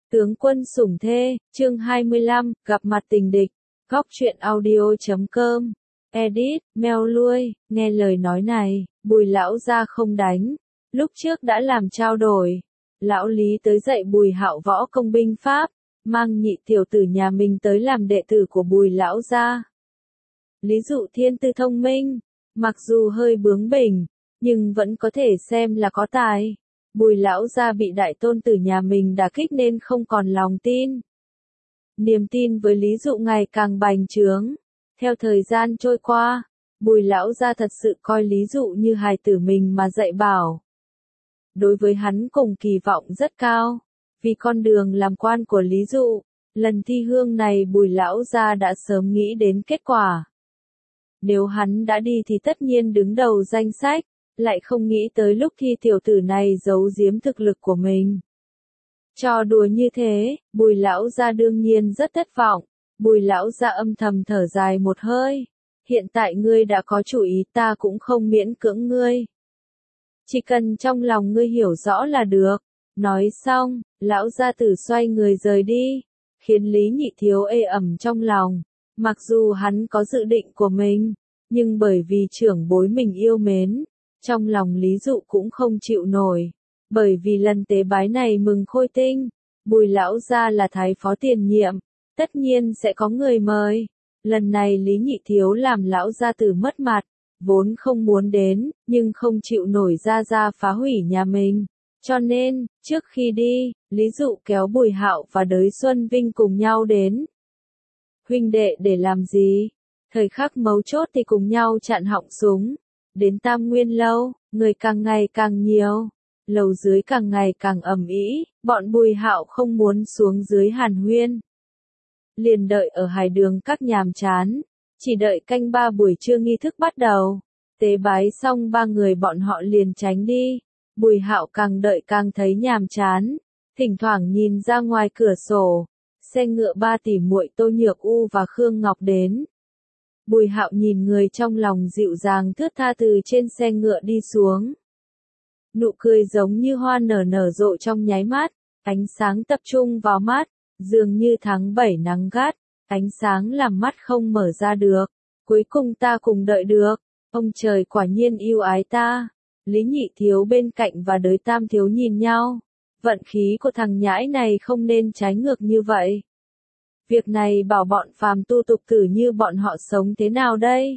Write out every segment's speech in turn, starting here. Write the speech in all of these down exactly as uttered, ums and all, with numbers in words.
Tướng quân sủng thê, chương hai mươi lăm, gặp mặt tình địch, góc truyện audio chấm com, edit, meo lui, nghe lời nói này, Bùi lão gia không đánh, lúc trước đã làm trao đổi, lão Lý tới dạy Bùi Hạo võ công binh pháp, mang nhị tiểu tử nhà mình tới làm đệ tử của Bùi lão gia. Lý Dụ thiên tư thông minh, mặc dù hơi bướng bỉnh, nhưng vẫn có thể xem là có tài. Bùi lão gia bị đại tôn tử nhà mình đả kích nên không còn lòng tin. Niềm tin với Lý Dụ ngày càng bành trướng. Theo thời gian trôi qua, Bùi lão gia thật sự coi Lý Dụ như hài tử mình mà dạy bảo. Đối với hắn cùng kỳ vọng rất cao, vì con đường làm quan của Lý Dụ, lần thi hương này Bùi lão gia đã sớm nghĩ đến kết quả. Nếu hắn đã đi thì tất nhiên đứng đầu danh sách, lại không nghĩ tới lúc thi tiểu tử này giấu giếm thực lực của mình. Trò đùa như thế, Bùi lão gia đương nhiên rất thất vọng. Bùi lão gia âm thầm thở dài một hơi. Hiện tại ngươi đã có chủ ý, ta cũng không miễn cưỡng ngươi. Chỉ cần trong lòng ngươi hiểu rõ là được. Nói xong, lão gia tử xoay người rời đi, khiến Lý Nhị Thiếu ê ẩm trong lòng. Mặc dù hắn có dự định của mình, nhưng bởi vì trưởng bối mình yêu mến, trong lòng Lý Dụ cũng không chịu nổi. Bởi vì lần tế bái này mừng khôi tinh, Bùi lão gia là thái phó tiền nhiệm, tất nhiên sẽ có người mời. Lần này Lý Nhị Thiếu làm lão gia tử mất mặt, vốn không muốn đến, nhưng không chịu nổi gia gia phá hủy nhà mình. Cho nên, trước khi đi, Lý Dụ kéo Bùi Hạo và Đới Xuân Vinh cùng nhau đến. Huynh đệ để làm gì? Thời khắc mấu chốt thì cùng nhau chặn họng súng. Đến Tam Nguyên lâu, người càng ngày càng nhiều, lầu dưới càng ngày càng ầm ĩ, bọn Bùi Hạo không muốn xuống dưới hàn huyên. Liền đợi ở hải đường các nhàm chán, chỉ đợi canh ba buổi trưa nghi thức bắt đầu. Tế bái xong ba người bọn họ liền tránh đi. Bùi Hạo càng đợi càng thấy nhàm chán, thỉnh thoảng nhìn ra ngoài cửa sổ, xe ngựa ba tỷ muội Tô Nhược U và Khương Ngọc đến. Bùi Hạo nhìn người trong lòng dịu dàng thướt tha từ trên xe ngựa đi xuống. Nụ cười giống như hoa nở nở rộ trong nháy mắt, ánh sáng tập trung vào mắt, dường như tháng bảy nắng gắt, ánh sáng làm mắt không mở ra được. Cuối cùng ta cùng đợi được, ông trời quả nhiên yêu ái ta. Lý Nhị Thiếu bên cạnh và Đới Tam Thiếu nhìn nhau. Vận khí của thằng nhãi này không nên trái ngược như vậy. Việc này bảo bọn phàm tu tục tử như bọn họ sống thế nào đây?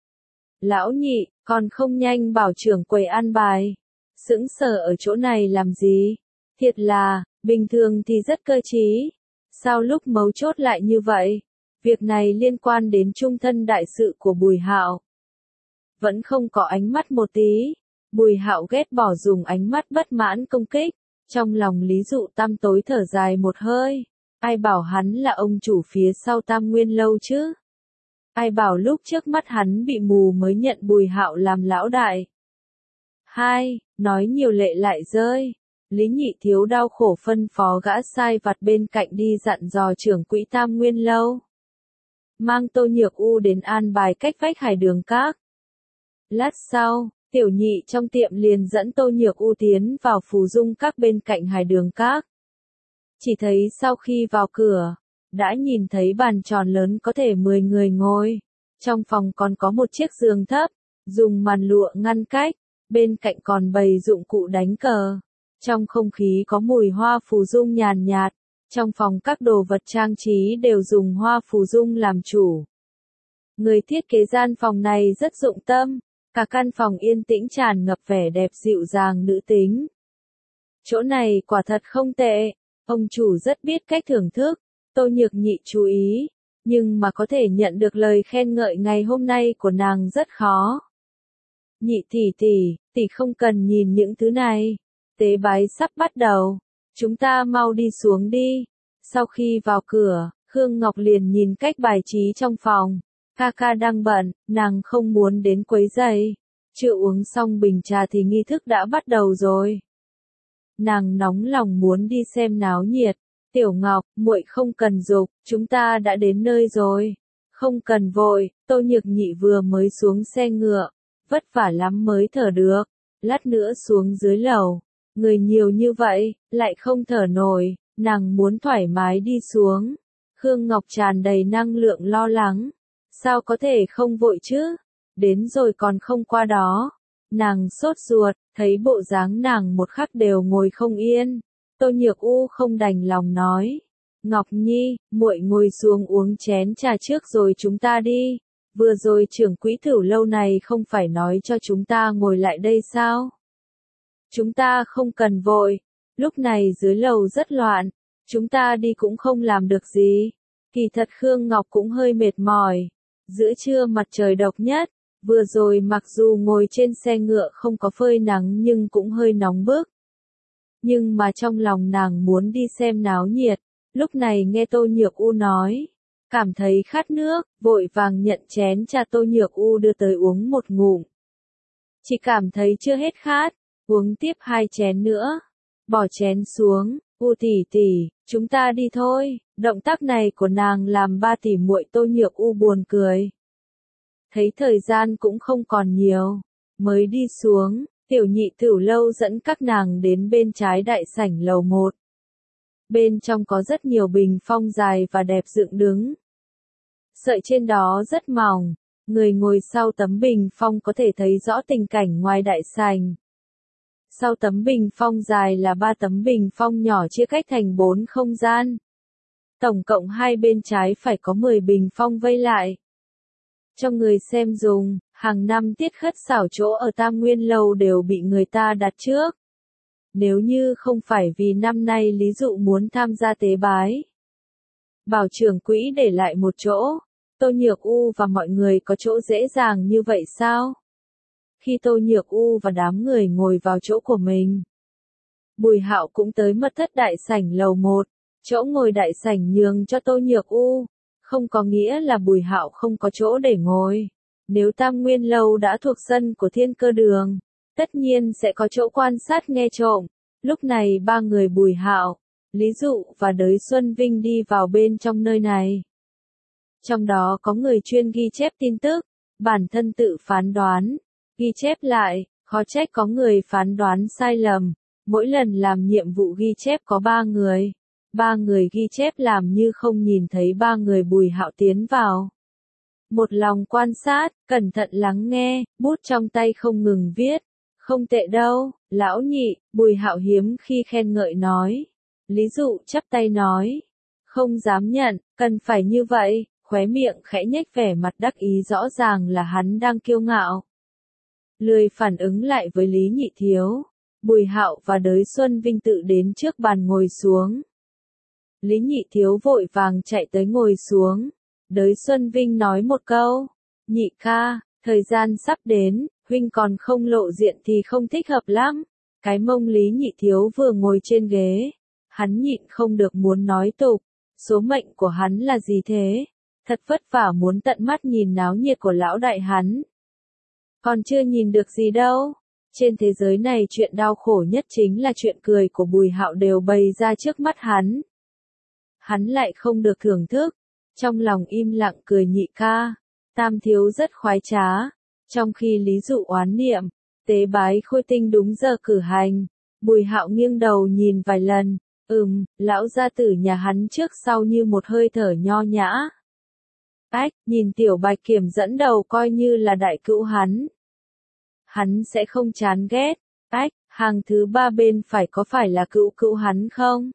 Lão Nhị, còn không nhanh bảo trưởng quầy an bài. Sững sờ ở chỗ này làm gì? Thiệt là, bình thường thì rất cơ trí. Sao lúc mấu chốt lại như vậy? Việc này liên quan đến trung thân đại sự của Bùi Hạo. Vẫn không có ánh mắt một tí. Bùi Hạo ghét bỏ dùng ánh mắt bất mãn công kích. Trong lòng Lý Dụ tăm tối thở dài một hơi. Ai bảo hắn là ông chủ phía sau Tam Nguyên lâu chứ? Ai bảo lúc trước mắt hắn bị mù mới nhận Bùi Hạo làm lão đại? Hai, nói nhiều lệ lại rơi. Lý Nhị Thiếu đau khổ phân phó gã sai vặt bên cạnh đi dặn dò trưởng quỹ Tam Nguyên lâu. Mang Tô Nhược U đến an bài cách vách hải đường các. Lát sau, Tiểu Nhị trong tiệm liền dẫn Tô Nhược U tiến vào phù dung các bên cạnh hải đường các. Chỉ thấy sau khi vào cửa, đã nhìn thấy bàn tròn lớn có thể mười người ngồi. Trong phòng còn có một chiếc giường thấp, dùng màn lụa ngăn cách, bên cạnh còn bày dụng cụ đánh cờ. Trong không khí có mùi hoa phù dung nhàn nhạt, trong phòng các đồ vật trang trí đều dùng hoa phù dung làm chủ. Người thiết kế gian phòng này rất dụng tâm, cả căn phòng yên tĩnh tràn ngập vẻ đẹp dịu dàng nữ tính. Chỗ này quả thật không tệ. Ông chủ rất biết cách thưởng thức, Tô Nhược Nhị chú ý, nhưng mà có thể nhận được lời khen ngợi ngày hôm nay của nàng rất khó. Nhị tỷ tỷ, tỷ không cần nhìn những thứ này, tế bái sắp bắt đầu, chúng ta mau đi xuống đi. Sau khi vào cửa, Khương Ngọc liền nhìn cách bài trí trong phòng, ca ca đang bận, nàng không muốn đến quấy rầy. Chưa uống xong bình trà thì nghi thức đã bắt đầu rồi. Nàng nóng lòng muốn đi xem náo nhiệt. Tiểu Ngọc, muội không cần giục, chúng ta đã đến nơi rồi. Không cần vội, Tô Nhược Nhị vừa mới xuống xe ngựa, vất vả lắm mới thở được. Lát nữa xuống dưới lầu, người nhiều như vậy, lại không thở nổi. Nàng muốn thoải mái đi xuống. Khương Ngọc tràn đầy năng lượng lo lắng. Sao có thể không vội chứ? Đến rồi còn không qua đó. Nàng sốt ruột, thấy bộ dáng nàng một khắc đều ngồi không yên. Tô Nhược U không đành lòng nói. Ngọc Nhi, muội ngồi xuống uống chén trà trước rồi chúng ta đi. Vừa rồi trưởng quỹ Thửu lâu này không phải nói cho chúng ta ngồi lại đây sao? Chúng ta không cần vội. Lúc này dưới lầu rất loạn. Chúng ta đi cũng không làm được gì. Kỳ thật Khương Ngọc cũng hơi mệt mỏi. Giữa trưa mặt trời độc nhất. Vừa rồi mặc dù ngồi trên xe ngựa không có phơi nắng nhưng cũng hơi nóng bức. Nhưng mà trong lòng nàng muốn đi xem náo nhiệt. Lúc này nghe Tô Nhược U nói. Cảm thấy khát nước, vội vàng nhận chén trà Tô Nhược U đưa tới uống một ngụm. Chỉ cảm thấy chưa hết khát, uống tiếp hai chén nữa. Bỏ chén xuống, U tỷ tỷ, chúng ta đi thôi. Động tác này của nàng làm ba tỷ muội Tô Nhược U buồn cười. Thấy thời gian cũng không còn nhiều, mới đi xuống, Tiểu Nhị Thửu lâu dẫn các nàng đến bên trái đại sảnh lầu một. Bên trong có rất nhiều bình phong dài và đẹp dựng đứng. Sợi trên đó rất mỏng, người ngồi sau tấm bình phong có thể thấy rõ tình cảnh ngoài đại sảnh. Sau tấm bình phong dài là ba tấm bình phong nhỏ chia cách thành bốn không gian. Tổng cộng hai bên trái phải có mười bình phong vây lại. Cho người xem dùng, hàng năm tiết khất xảo chỗ ở Tam Nguyên Lâu đều bị người ta đặt trước. Nếu như không phải vì năm nay Lý Dụ muốn tham gia tế bái. Bảo trưởng quỹ để lại một chỗ, Tô Nhược U và mọi người có chỗ dễ dàng như vậy sao? Khi Tô Nhược U và đám người ngồi vào chỗ của mình, Bùi Hạo cũng tới mật thất đại sảnh lầu một, chỗ ngồi đại sảnh nhường cho Tô Nhược U, không có nghĩa là Bùi Hạo không có chỗ để ngồi. Nếu Tam Nguyên Lâu đã thuộc sân của Thiên Cơ Đường, tất nhiên sẽ có chỗ quan sát nghe trộm. Lúc này ba người Bùi Hạo, Lý Dụ và Đới Xuân Vinh đi vào bên trong nơi này. Trong đó có người chuyên ghi chép tin tức, bản thân tự phán đoán, ghi chép lại, khó trách có người phán đoán sai lầm. Mỗi lần làm nhiệm vụ ghi chép có ba người. Ba người ghi chép làm như không nhìn thấy ba người Bùi Hạo tiến vào. Một lòng quan sát, cẩn thận lắng nghe, bút trong tay không ngừng viết. Không tệ đâu, lão nhị, Bùi Hạo hiếm khi khen ngợi nói. Lý Dụ chắp tay nói. Không dám nhận, cần phải như vậy, khóe miệng khẽ nhếch vẻ mặt đắc ý rõ ràng là hắn đang kiêu ngạo. Lười phản ứng lại với Lý Nhị Thiếu. Bùi Hạo và Đới Xuân Vinh tự đến trước bàn ngồi xuống. Lý Nhị Thiếu vội vàng chạy tới ngồi xuống. Đới Xuân Vinh nói một câu. Nhị ca, thời gian sắp đến, huynh còn không lộ diện thì không thích hợp lắm. Cái mông Lý Nhị Thiếu vừa ngồi trên ghế. Hắn nhịn không được muốn nói tục. Số mệnh của hắn là gì thế? Thật vất vả muốn tận mắt nhìn náo nhiệt của lão đại hắn. Còn chưa nhìn được gì đâu. Trên thế giới này chuyện đau khổ nhất chính là chuyện cười của Bùi Hạo đều bày ra trước mắt hắn. Hắn lại không được thưởng thức. Trong lòng im lặng cười nhị ca. Tam thiếu rất khoái trá. Trong khi Lý Dụ oán niệm, tế bái khôi tinh đúng giờ cử hành. Bùi Hạo nghiêng đầu nhìn vài lần. Ừm, lão gia tử nhà hắn trước sau như một hơi thở nho nhã. Ách, nhìn tiểu bạch kiểm dẫn đầu coi như là đại cữu hắn. Hắn sẽ không chán ghét. Ách, hàng thứ ba bên phải có phải là cữu cữu hắn không?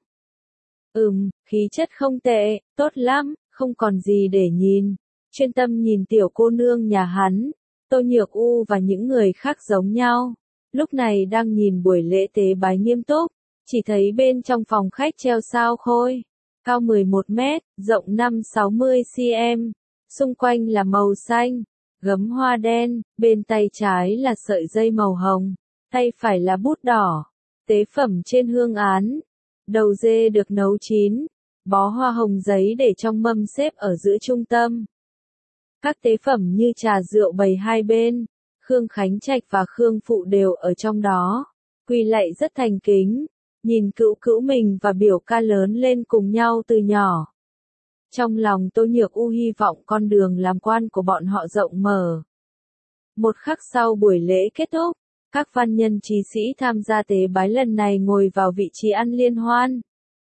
Ừm, khí chất không tệ, tốt lắm, không còn gì để nhìn. Chuyên tâm nhìn tiểu cô nương nhà hắn. Tô Nhược U và những người khác giống nhau. Lúc này đang nhìn buổi lễ tế bái nghiêm túc. Chỉ thấy bên trong phòng khách treo sao khôi. Cao mười một mét, rộng năm sáu mươi xăng-ti-mét. Xung quanh là màu xanh. Gấm hoa đen, bên tay trái là sợi dây màu hồng. Tay phải là bút đỏ. Tế phẩm trên hương án. Đầu dê được nấu chín. Bó hoa hồng giấy để trong mâm xếp ở giữa trung tâm. Các tế phẩm như trà rượu bày hai bên. Khương Khánh Trạch và Khương Phụ đều ở trong đó. Quỳ lạy rất thành kính. Nhìn cữu cữu mình và biểu ca lớn lên cùng nhau từ nhỏ. Trong lòng Tô Nhược U hy vọng con đường làm quan của bọn họ rộng mở. Một khắc sau buổi lễ kết thúc, các văn nhân trí sĩ tham gia tế bái lần này ngồi vào vị trí ăn liên hoan.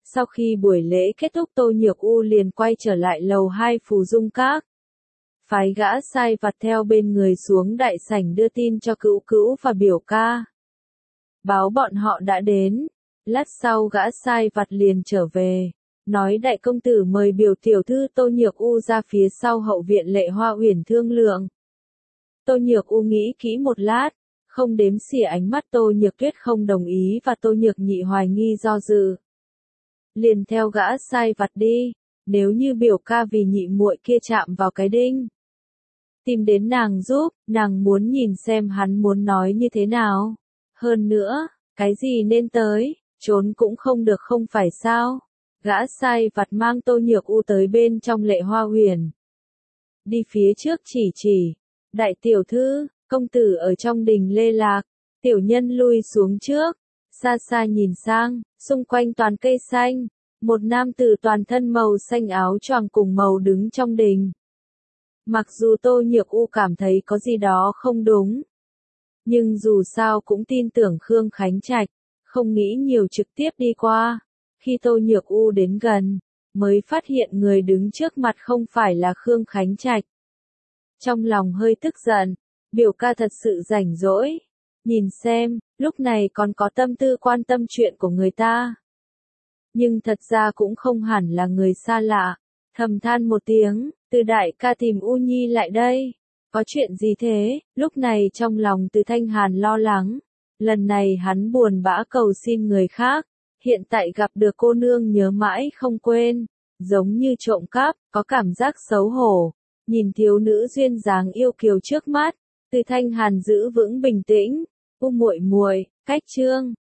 Sau khi buổi lễ kết thúc Tô Nhược U liền quay trở lại lầu hai Phù Dung Các. Phái gã sai vặt theo bên người xuống đại sảnh đưa tin cho Cữu Cữu và biểu ca. Báo bọn họ đã đến. Lát sau gã sai vặt liền trở về. Nói đại công tử mời biểu tiểu thư Tô Nhược U ra phía sau hậu viện Lệ Hoa Uyển thương lượng. Tô Nhược U nghĩ kỹ một lát, không đếm xỉa ánh mắt Tô Nhược Tuyết không đồng ý và Tô Nhược Nhị hoài nghi do dự. Liền theo gã sai vặt đi, nếu như biểu ca vì nhị muội kia chạm vào cái đinh. Tìm đến nàng giúp, nàng muốn nhìn xem hắn muốn nói như thế nào. Hơn nữa, cái gì nên tới, trốn cũng không được không phải sao. Gã sai vặt mang Tô Nhược U tới bên trong Lệ Hoa Uyển. Đi phía trước chỉ chỉ, đại tiểu thư, công tử ở trong đình lê lạc, tiểu nhân lui xuống trước, xa xa nhìn sang, xung quanh toàn cây xanh, một nam tử toàn thân màu xanh áo choàng cùng màu đứng trong đình. Mặc dù Tô Nhược U cảm thấy có gì đó không đúng, nhưng dù sao cũng tin tưởng Khương Khánh Trạch, không nghĩ nhiều trực tiếp đi qua. Khi Tô Nhược U đến gần, mới phát hiện người đứng trước mặt không phải là Khương Khánh Trạch. Trong lòng hơi tức giận, biểu ca thật sự rảnh rỗi. Nhìn xem, lúc này còn có tâm tư quan tâm chuyện của người ta. Nhưng thật ra cũng không hẳn là người xa lạ. Thầm than một tiếng, Từ đại ca tìm U Nhi lại đây. Có chuyện gì thế? Lúc này trong lòng Từ Thanh Hàn lo lắng. Lần này hắn buồn bã cầu xin người khác. Hiện tại gặp được cô nương nhớ mãi không quên. Giống như trộm cắp, có cảm giác xấu hổ. Nhìn thiếu nữ duyên dáng yêu kiều trước mắt. Từ Thanh Hàn giữ vững bình tĩnh. U muội muội, cách chương.